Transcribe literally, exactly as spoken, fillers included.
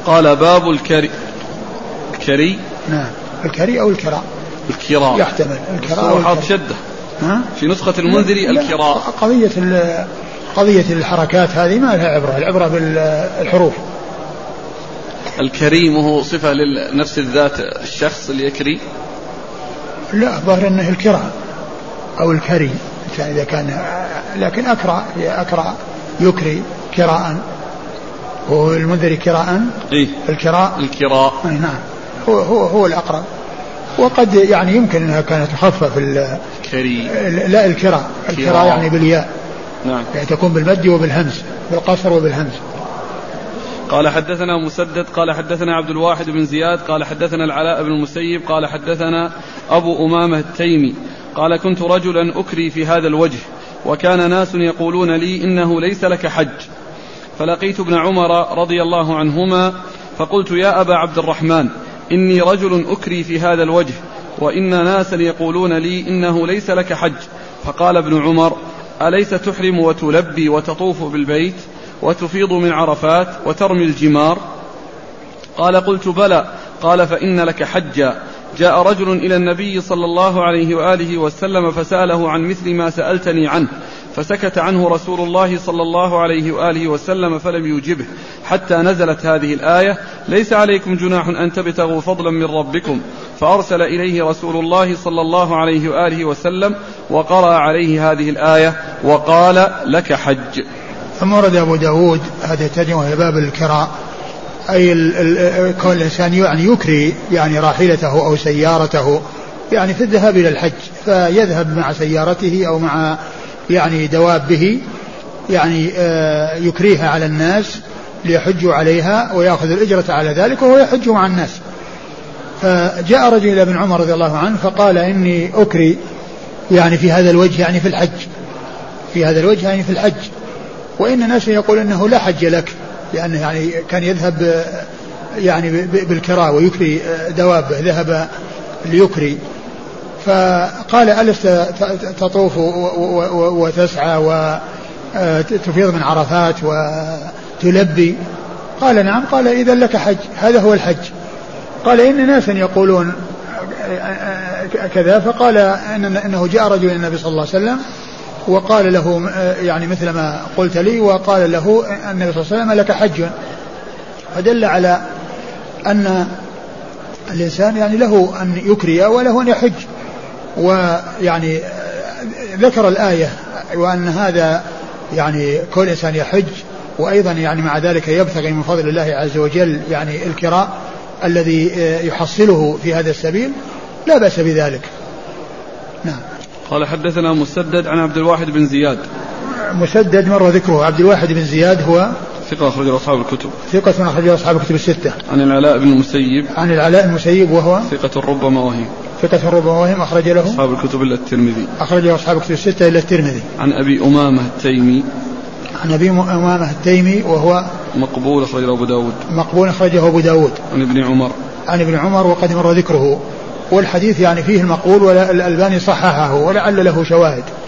قال باب الكري. الكري نعم الكري أو الكراء الكراء يحتمل الكراء أو حاط شدة في نسخة المنذري الكراء. قضية قضية الحركات هذه ما لها عبرة، العبرة بالحروف. الكريم هو صفة لنفس الذات الشخص اللي يكري؟ لا ظاهر أنه الكراء أو الكري إذا كان، لكن أكرأ أكرأ يكري كراء، والمنذري كراء إيه؟ الكراء الكراء نعم هو هو هو الأقرب. وقد يعني يمكن أنها كانت تخفف الكري، لا الكراء الكراء يعني بالياء، نعم يعني تكون بالمد وبالهمز، بالقصر وبالهمز. قال حدثنا مسدد قال حدثنا عبد الواحد بن زياد قال حدثنا العلاء بن المسيب قال حدثنا أبو أمامة التيمي قال كنت رجلا أكري في هذا الوجه، وكان ناس يقولون لي إنه ليس لك حج، فلقيت ابن عمر رضي الله عنهما فقلت يا أبا عبد الرحمن إني رجل أكري في هذا الوجه، وإن ناسا يقولون لي إنه ليس لك حج. فقال ابن عمر أليس تحرم وتلبي وتطوف بالبيت وتفيض من عرفات وترمي الجمار؟ قال قلت بلى. قال فإن لك حجا. جاء رجل إلى النبي صلى الله عليه وآله وسلم فسأله عن مثل ما سألتني عنه، فسكت عنه رسول الله صلى الله عليه وآله وسلم فلم يجبه حتى نزلت هذه الآية ليس عليكم جناح أن تبتغوا فضلا من ربكم، فأرسل إليه رسول الله صلى الله عليه وآله وسلم وقرأ عليه هذه الآية وقال لك حج. ثم ورد أبو داود هذا ترجمة لباب الكراء، أي كون الإنسان يعني يكري يعني راحلته أو سيارته يعني في الذهاب إلى الحج، فيذهب مع سيارته أو مع يعني دوابه يعني يكريها على الناس ليحجوا عليها ويأخذ الأجرة على ذلك وهو يحج مع الناس. فجاء رجل إلى ابن عمر رضي الله عنه فقال إني أكري يعني في هذا الوجه يعني في الحج، في هذا الوجه يعني في الحج، وإن ناس يقول إنه لا حج لك، لأنه يعني كان يذهب يعني بالكراء ويكري دوابه ذهب ليكري. فقال ألست تطوف وتسعى وتفيض من عرفات وتلبي؟ قال نعم. قال إذا لك حج، هذا هو الحج. قال إن ناسا يقولون كذا. فقال إنه جاء رجل النبي صلى الله عليه وسلم وقال له يعني مثل ما قلت لي، وقال له النبي صلى الله عليه وسلم لك حج، فدل على أن الإنسان يعني له أن يكري وله أن يحج. ويعني ذكر الآية وأن هذا يعني كل إنسان يحج، وأيضا يعني مع ذلك يبتغي من فضل الله عز وجل يعني الكراء الذي يحصله في هذا السبيل، لا بأس بذلك. نعم. قال حدثنا مسدد عن عبد الواحد بن زياد. مسدد مر ذكره. عبد الواحد بن زياد هو ثقة أخرج أصحاب الكتب. ثقة أخرج أصحاب الكتب الستة. عن العلاء بن المسيب. عن العلاء المسيب وهو ثقة ربما وهم. ثقة ربما وهم أخرج له أصحاب الكتب إلا الترمذي. أخرج له أصحاب الكتب الستة إلا الترمذي. عن أبي أمامة التيمي. عن أبي أمامة التيمي وهو مقبول أخرجه أبو داود. مقبول أخرجه أبو داود. عن ابن عمر. عن ابن عمر وقد مر ذكره، والحديث يعني فيه المقبول والألباني صححه ولعل له شواهد.